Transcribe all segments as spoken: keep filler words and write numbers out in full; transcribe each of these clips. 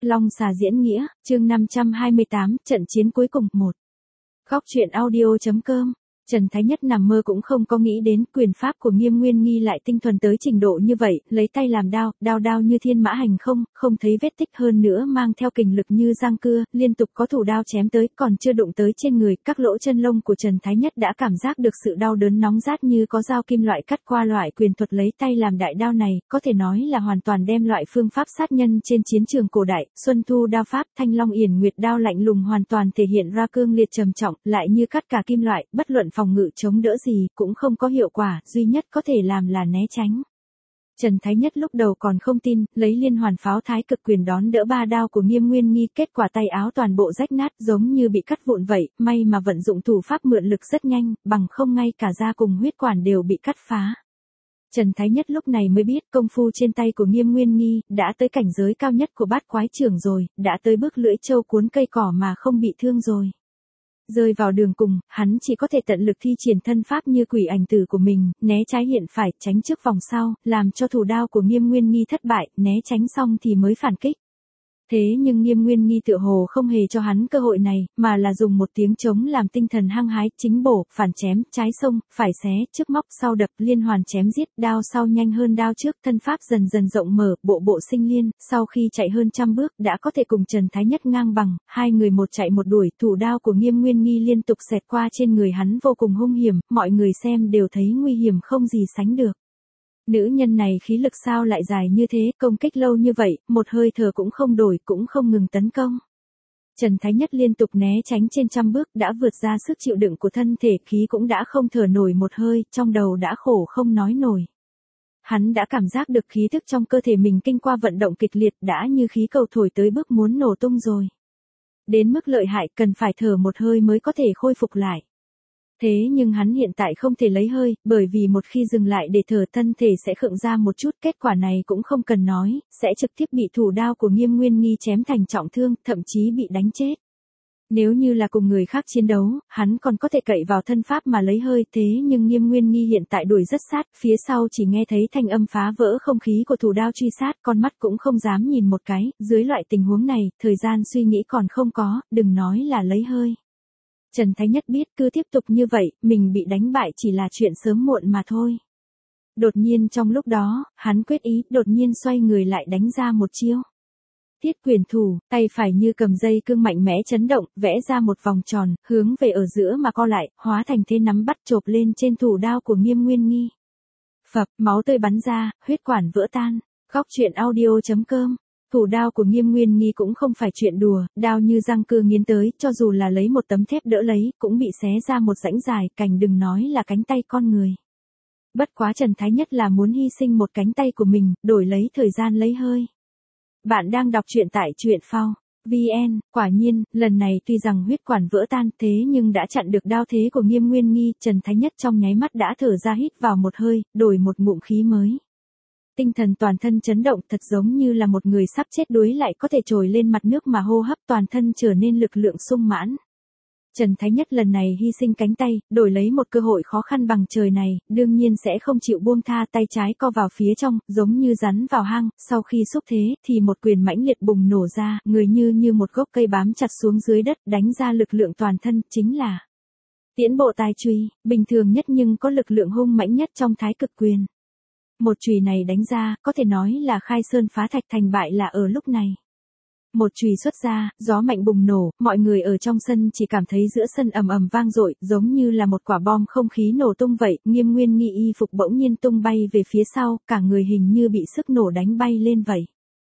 Long Xà diễn nghĩa, chương năm trăm hai mươi tám, trận chiến cuối cùng, một. Góc truyện audio chấm com. Trần Thái Nhất nằm mơ cũng không có nghĩ đến quyền pháp của Nghiêm Nguyên Nghi lại tinh thuần tới trình độ như vậy, lấy tay làm đao, đao đao như thiên mã hành không, không thấy vết tích, hơn nữa mang theo kình lực như giang cưa, liên tục có thủ đao chém tới, còn chưa đụng tới trên người, các lỗ chân lông của Trần Thái Nhất đã cảm giác được sự đau đớn nóng rát như có dao kim loại cắt qua. Loại quyền thuật lấy tay làm đại đao này, có thể nói là hoàn toàn đem loại phương pháp sát nhân trên chiến trường cổ đại, Xuân Thu đao pháp, Thanh Long Yển Nguyệt đao lạnh lùng hoàn toàn thể hiện ra cương liệt trầm trọng, lại như cắt cả kim loại, bất luận phòng ngự chống đỡ gì cũng không có hiệu quả, duy nhất có thể làm là né tránh. Trần Thái Nhất lúc đầu còn không tin, lấy liên hoàn pháo thái cực quyền đón đỡ ba đao của Nghiêm Nguyên Nghi, kết quả tay áo toàn bộ rách nát giống như bị cắt vụn vậy, may mà vận dụng thủ pháp mượn lực rất nhanh, bằng không ngay cả da cùng huyết quản đều bị cắt phá. Trần Thái Nhất lúc này mới biết công phu trên tay của Nghiêm Nguyên Nghi đã tới cảnh giới cao nhất của bát quái trưởng rồi, đã tới bước lưỡi trâu cuốn cây cỏ mà không bị thương rồi. Rơi vào đường cùng, hắn chỉ có thể tận lực thi triển thân pháp như quỷ ảnh tử của mình, né trái hiện phải, tránh trước vòng sau, làm cho thủ đao của Nghiêm Nguyên Nghi thất bại, né tránh xong thì mới phản kích. Thế nhưng Nghiêm Nguyên Nghi tựa hồ không hề cho hắn cơ hội này, mà là dùng một tiếng trống làm tinh thần hăng hái, chính bổ, phản chém, trái xông, phải xé, trước móc, sau đập, liên hoàn chém giết, đao sau nhanh hơn đao trước, thân pháp dần dần rộng mở, bộ bộ sinh liên, sau khi chạy hơn trăm bước, đã có thể cùng Trần Thái Nhất ngang bằng, hai người một chạy một đuổi, thủ đao của Nghiêm Nguyên Nghi liên tục xẹt qua trên người hắn vô cùng hung hiểm, mọi người xem đều thấy nguy hiểm không gì sánh được. Nữ nhân này khí lực sao lại dài như thế, công kích lâu như vậy, một hơi thở cũng không đổi, cũng không ngừng tấn công. Trần Thái Nhất liên tục né tránh trên trăm bước, đã vượt ra sức chịu đựng của thân thể, khí cũng đã không thở nổi một hơi, trong đầu đã khổ không nói nổi. Hắn đã cảm giác được khí thức trong cơ thể mình kinh qua vận động kịch liệt, đã như khí cầu thổi tới bước muốn nổ tung rồi. Đến mức lợi hại, cần phải thở một hơi mới có thể khôi phục lại. Thế nhưng hắn hiện tại không thể lấy hơi, bởi vì một khi dừng lại để thở thân thể sẽ khựng ra một chút, kết quả này cũng không cần nói, sẽ trực tiếp bị thủ đao của Nghiêm Nguyên Nghi chém thành trọng thương, thậm chí bị đánh chết. Nếu như là cùng người khác chiến đấu, hắn còn có thể cậy vào thân pháp mà lấy hơi, thế nhưng Nghiêm Nguyên Nghi hiện tại đuổi rất sát, phía sau chỉ nghe thấy thanh âm phá vỡ không khí của thủ đao truy sát, con mắt cũng không dám nhìn một cái, dưới loại tình huống này, thời gian suy nghĩ còn không có, đừng nói là lấy hơi. Trần Thái Nhất biết cứ tiếp tục như vậy, mình bị đánh bại chỉ là chuyện sớm muộn mà thôi. Đột nhiên trong lúc đó, hắn quyết ý, đột nhiên xoay người lại đánh ra một chiêu. Thiết quyền thủ, tay phải như cầm dây cương mạnh mẽ chấn động, vẽ ra một vòng tròn, hướng về ở giữa mà co lại, hóa thành thế nắm bắt chộp lên trên thủ đao của Nghiêm Nguyên Nghi. Phập, máu tươi bắn ra, huyết quản vỡ tan. Góc truyện audio chấm com. Thủ đao của Nghiêm Nguyên Nghi cũng không phải chuyện đùa, đao như răng cưa nghiến tới, cho dù là lấy một tấm thép đỡ lấy, cũng bị xé ra một rãnh dài, cành đừng nói là cánh tay con người. Bất quá Trần Thái Nhất là muốn hy sinh một cánh tay của mình, đổi lấy thời gian lấy hơi. Bạn đang đọc truyện tại truyện phao chấm vn, quả nhiên, lần này tuy rằng huyết quản vỡ tan thế nhưng đã chặn được đao thế của Nghiêm Nguyên Nghi, Trần Thái Nhất trong nháy mắt đã thở ra hít vào một hơi, đổi một ngụm khí mới. Tinh thần toàn thân chấn động, thật giống như là một người sắp chết đuối lại có thể trồi lên mặt nước mà hô hấp, toàn thân trở nên lực lượng sung mãn. Trần Thái Nhất lần này hy sinh cánh tay, đổi lấy một cơ hội khó khăn bằng trời này, đương nhiên sẽ không chịu buông tha, tay trái co vào phía trong, giống như rắn vào hang, sau khi xúc thế, thì một quyền mãnh liệt bùng nổ ra, người như như một gốc cây bám chặt xuống dưới đất, đánh ra lực lượng toàn thân, chính là Tiễn Bộ Tai Truy, bình thường nhất nhưng có lực lượng hung mãnh nhất trong thái cực quyền. Một chùy này đánh ra, có thể nói là khai sơn phá thạch, thành bại là ở lúc này. Một chùy xuất ra, gió mạnh bùng nổ, mọi người ở trong sân chỉ cảm thấy giữa sân ầm ầm vang dội, giống như là một quả bom không khí nổ tung vậy, Nghiêm Nguyên Nghi y phục bỗng nhiên tung bay về phía sau, cả người hình như bị sức nổ đánh bay lên vậy.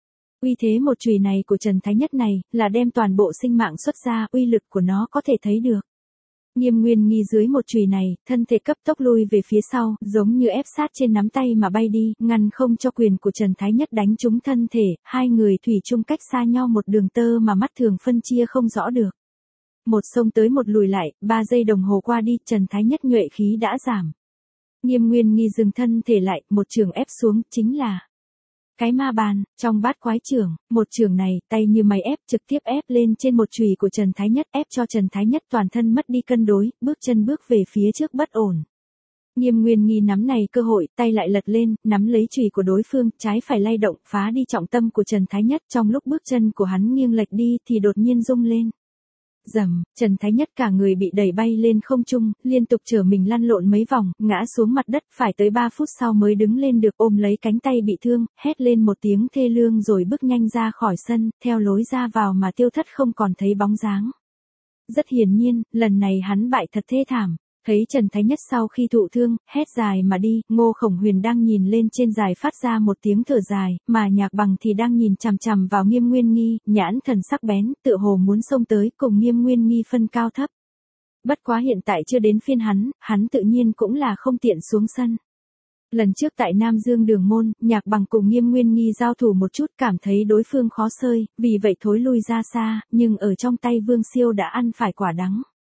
Uy thế một chùy này của Trần Thái Nhất này, là đem toàn bộ sinh mạng xuất ra, uy lực của nó có thể thấy được. Nghiêm Nguyên Nghi dưới một chùy này, thân thể cấp tốc lui về phía sau, giống như ép sát trên nắm tay mà bay đi, ngăn không cho quyền của Trần Thái Nhất đánh trúng thân thể, hai người thủy chung cách xa nhau một đường tơ mà mắt thường phân chia không rõ được. Một xông tới một lùi lại, ba giây đồng hồ qua đi, Trần Thái Nhất nhuệ khí đã giảm. Nghiêm Nguyên Nghi dừng thân thể lại, một trường ép xuống, chính là cái ma bàn, trong bát quái trưởng, một trường này, tay như máy ép, trực tiếp ép lên trên một chùy của Trần Thái Nhất, ép cho Trần Thái Nhất toàn thân mất đi cân đối, bước chân bước về phía trước bất ổn. Nghiêm Nguyên Nghi nắm này cơ hội, tay lại lật lên, nắm lấy chùy của đối phương, trái phải lay động, phá đi trọng tâm của Trần Thái Nhất. Trong lúc bước chân của hắn nghiêng lệch đi thì đột nhiên rung lên. Rầm, Trần Thái Nhất cả người bị đẩy bay lên không trung, liên tục trở mình lăn lộn mấy vòng, ngã xuống mặt đất, phải tới ba phút sau mới đứng lên được, ôm lấy cánh tay bị thương, hét lên một tiếng thê lương rồi bước nhanh ra khỏi sân, theo lối ra vào mà tiêu thất không còn thấy bóng dáng. Rất hiển nhiên, lần này hắn bại thật thê thảm. Thấy Trần Thái Nhất sau khi thụ thương, hét dài mà đi, Ngô Khổng Huyền đang nhìn lên trên dài phát ra một tiếng thở dài, mà Nhạc Bằng thì đang nhìn chằm chằm vào Nghiêm Nguyên Nghi, nhãn thần sắc bén, tựa hồ muốn xông tới cùng Nghiêm Nguyên Nghi phân cao thấp. Bất quá hiện tại chưa đến phiên hắn, hắn tự nhiên cũng là không tiện xuống sân. Lần trước tại Nam Dương Đường Môn, Nhạc Bằng cùng Nghiêm Nguyên Nghi giao thủ một chút, cảm thấy đối phương khó sơi, vì vậy thối lui ra xa, nhưng ở trong tay Vương Siêu đã ăn phải quả đắng.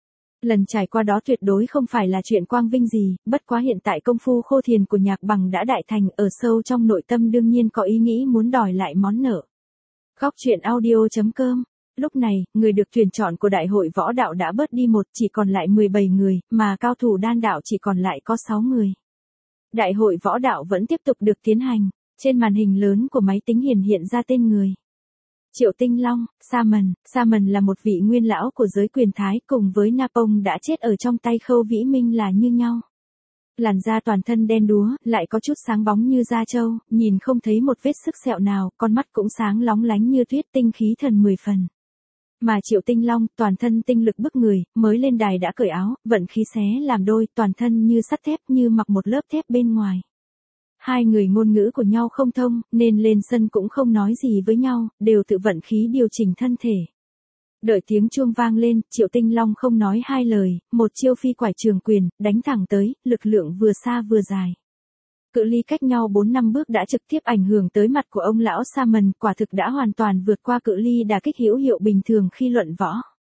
Lần trải qua đó tuyệt đối không phải là chuyện quang vinh gì, bất quá hiện tại công phu khô thiền của Nhạc Bằng đã đại thành, ở sâu trong nội tâm đương nhiên có ý nghĩ muốn đòi lại món nợ. Góc truyện audio chấm com. Lúc này, người được tuyển chọn của đại hội võ đạo đã bớt đi một, chỉ còn lại mười bảy người, mà cao thủ đan đạo chỉ còn lại có sáu người. Đại hội võ đạo vẫn tiếp tục được tiến hành, trên màn hình lớn của máy tính hiển hiện ra tên người. Triệu Tinh Long, Sa Mần. Sa Mần là một vị nguyên lão của giới quyền Thái, cùng với Napông đã chết ở trong tay Khâu Vĩ Minh là như nhau. Làn da toàn thân đen đúa, lại có chút sáng bóng như da trâu, nhìn không thấy một vết sức sẹo nào, con mắt cũng sáng lóng lánh như tuyết, tinh khí thần mười phần. Mà Triệu Tinh Long, toàn thân tinh lực bức người, mới lên đài đã cởi áo, vận khí xé làm đôi, toàn thân như sắt thép, như mặc một lớp thép bên ngoài. Hai người ngôn ngữ của nhau không thông, nên lên sân cũng không nói gì với nhau, đều tự vận khí điều chỉnh thân thể. Đợi tiếng chuông vang lên, Triệu Tinh Long không nói hai lời, một chiêu phi quải trường quyền, đánh thẳng tới, lực lượng vừa xa vừa dài. Cự ly cách nhau bốn năm bước đã trực tiếp ảnh hưởng tới mặt của ông lão Sa Mần, quả thực đã hoàn toàn vượt qua cự ly đả kích hữu hiệu bình thường khi luận võ.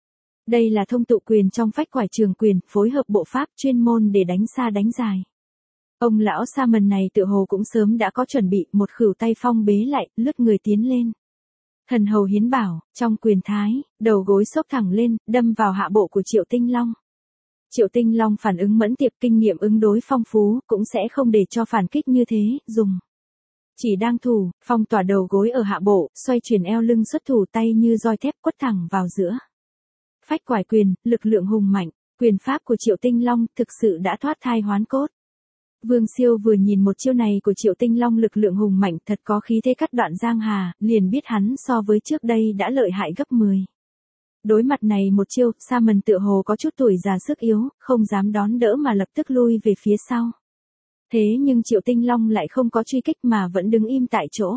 Đây là thông tụ quyền trong phách quải trường quyền, phối hợp bộ pháp chuyên môn để đánh xa đánh dài. Ông lão Sa Mần này tựa hồ cũng sớm đã có chuẩn bị, một khửu tay phong bế lại, lướt người tiến lên. Thần hầu hiến bảo, trong quyền thái, đầu gối xốc thẳng lên, đâm vào hạ bộ của Triệu Tinh Long. Triệu Tinh Long phản ứng mẫn tiệp, kinh nghiệm ứng đối phong phú, cũng sẽ không để cho phản kích như thế, dùng. Chỉ đang thủ, phong tỏa đầu gối ở hạ bộ, xoay chuyển eo lưng xuất thủ, tay như roi thép quất thẳng vào giữa. Phách quải quyền, lực lượng hùng mạnh, quyền pháp của Triệu Tinh Long thực sự đã thoát thai hoán cốt. Vương Siêu vừa nhìn một chiêu này của Triệu Tinh Long lực lượng hùng mạnh, thật có khí thế cắt đoạn giang hà, liền biết hắn so với trước đây đã lợi hại gấp mười. Đối mặt này một chiêu, Sa Mần tựa hồ có chút tuổi già sức yếu, không dám đón đỡ mà lập tức lui về phía sau. Thế nhưng Triệu Tinh Long lại không có truy kích mà vẫn đứng im tại chỗ.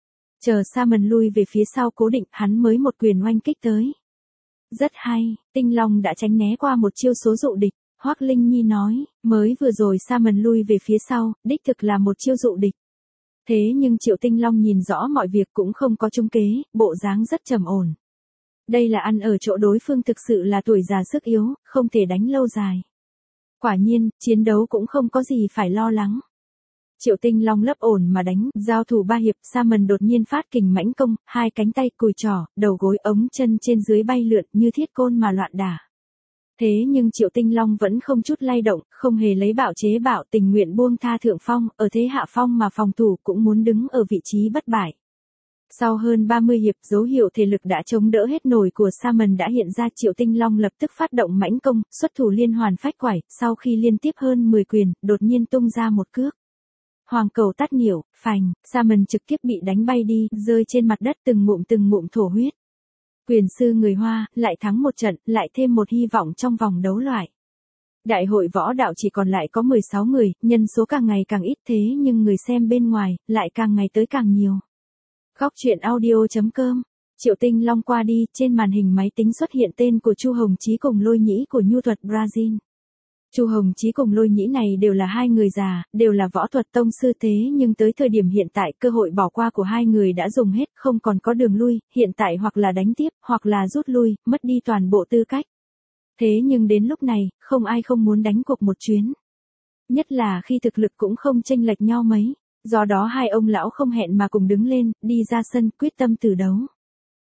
Chờ Sa Mần lui về phía sau cố định, hắn mới một quyền oanh kích tới. Rất hay, Tinh Long đã tránh né qua một chiêu số dụ địch. Hoắc Linh Nhi nói, mới vừa rồi Sa Mần lui về phía sau, đích thực là một chiêu dụ địch. Thế nhưng Triệu Tinh Long nhìn rõ mọi việc cũng không có trúng kế, bộ dáng rất trầm ổn. Đây là ăn ở chỗ đối phương thực sự là tuổi già sức yếu, không thể đánh lâu dài. Quả nhiên, chiến đấu cũng không có gì phải lo lắng. Triệu Tinh Long lấp ổn mà đánh, giao thủ ba hiệp, Sa Mần đột nhiên phát kình mãnh công, hai cánh tay, cùi trỏ, đầu gối, ống chân trên dưới bay lượn như thiết côn mà loạn đả. Thế nhưng Triệu Tinh Long vẫn không chút lay động, không hề lấy bạo chế bạo, tình nguyện buông tha thượng phong, ở thế hạ phong mà phòng thủ cũng muốn đứng ở vị trí bất bại. Sau hơn ba mươi hiệp, dấu hiệu thể lực đã chống đỡ hết nổi của Sa Mần đã hiện ra, Triệu Tinh Long lập tức phát động mãnh công, xuất thủ liên hoàn phách quải, sau khi liên tiếp hơn mười quyền, đột nhiên tung ra một cước. Hoàng cầu tát nhiểu, phành, Sa Mần trực tiếp bị đánh bay đi, rơi trên mặt đất từng ngụm từng ngụm thổ huyết. Quyền sư người Hoa, lại thắng một trận, lại thêm một hy vọng trong vòng đấu loại. Đại hội võ đạo chỉ còn lại có mười sáu người, nhân số càng ngày càng ít, thế nhưng người xem bên ngoài, lại càng ngày tới càng nhiều. Góc truyện audio chấm com. Triệu Tinh Long qua đi, trên màn hình máy tính xuất hiện tên của Chu Hồng Chí cùng Lôi Nhĩ của nhu thuật Brazil. Chu Hồng Chí cùng Lôi Nhĩ này đều là hai người già, đều là võ thuật tông sư, thế nhưng tới thời điểm hiện tại cơ hội bỏ qua của hai người đã dùng hết, không còn có đường lui, hiện tại hoặc là đánh tiếp, hoặc là rút lui, mất đi toàn bộ tư cách. Thế nhưng đến lúc này, không ai không muốn đánh cuộc một chuyến. Nhất là khi thực lực cũng không chênh lệch nhau mấy, do đó hai ông lão không hẹn mà cùng đứng lên, đi ra sân quyết tâm tử đấu.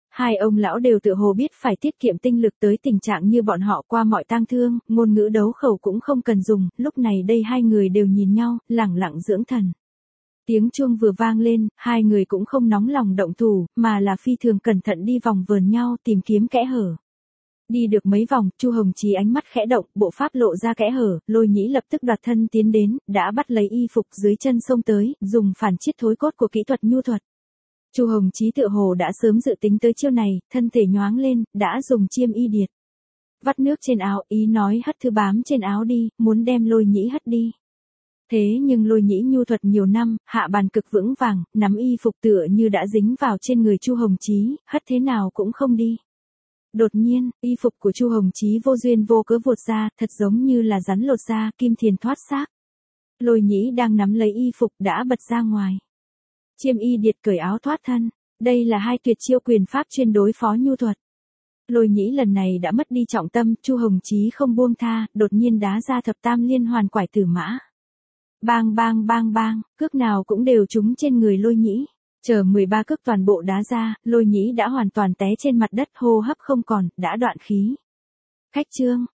Hai ông lão đều tự hồ biết phải tiết kiệm tinh lực tới tình trạng như bọn họ qua mọi tang thương, ngôn ngữ đấu khẩu cũng không cần dùng, lúc này đây hai người đều nhìn nhau, lẳng lặng dưỡng thần. Tiếng chuông vừa vang lên, hai người cũng không nóng lòng động thủ, mà là phi thường cẩn thận đi vòng vườn nhau tìm kiếm kẽ hở. Đi được mấy vòng, Chu Hồng Chí ánh mắt khẽ động, bộ pháp lộ ra kẽ hở, Lôi Nhĩ lập tức đoạt thân tiến đến, đã bắt lấy y phục dưới chân xông tới, dùng phản chiết thối cốt của kỹ thuật nhu thuật. Chu Hồng Chí tựa hồ đã sớm dự tính tới chiêu này, thân thể nhoáng lên, đã dùng chiêm y điệt. Vắt nước trên áo, ý nói hất thứ bám trên áo đi, muốn đem Lôi Nhĩ hất đi. Thế nhưng Lôi Nhĩ nhu thuật nhiều năm, hạ bàn cực vững vàng, nắm y phục tựa như đã dính vào trên người Chu Hồng Chí, hất thế nào cũng không đi. Đột nhiên, y phục của Chu Hồng Chí vô duyên vô cớ vụt ra, thật giống như là rắn lột da, kim thiền thoát xác. Lôi Nhĩ đang nắm lấy y phục đã bật ra ngoài. Chiêm y điệt cởi áo thoát thân, đây là hai tuyệt chiêu quyền pháp chuyên đối phó nhu thuật. Lôi Nhĩ lần này đã mất đi trọng tâm, Chu Hồng Chí không buông tha, đột nhiên đá ra thập tam liên hoàn quải tử mã. Bang bang bang bang, cước nào cũng đều trúng trên người Lôi Nhĩ. Chờ mười ba cước toàn bộ đá ra, Lôi Nhĩ đã hoàn toàn té trên mặt đất, hô hấp không còn, đã đoạn khí. Khách trương,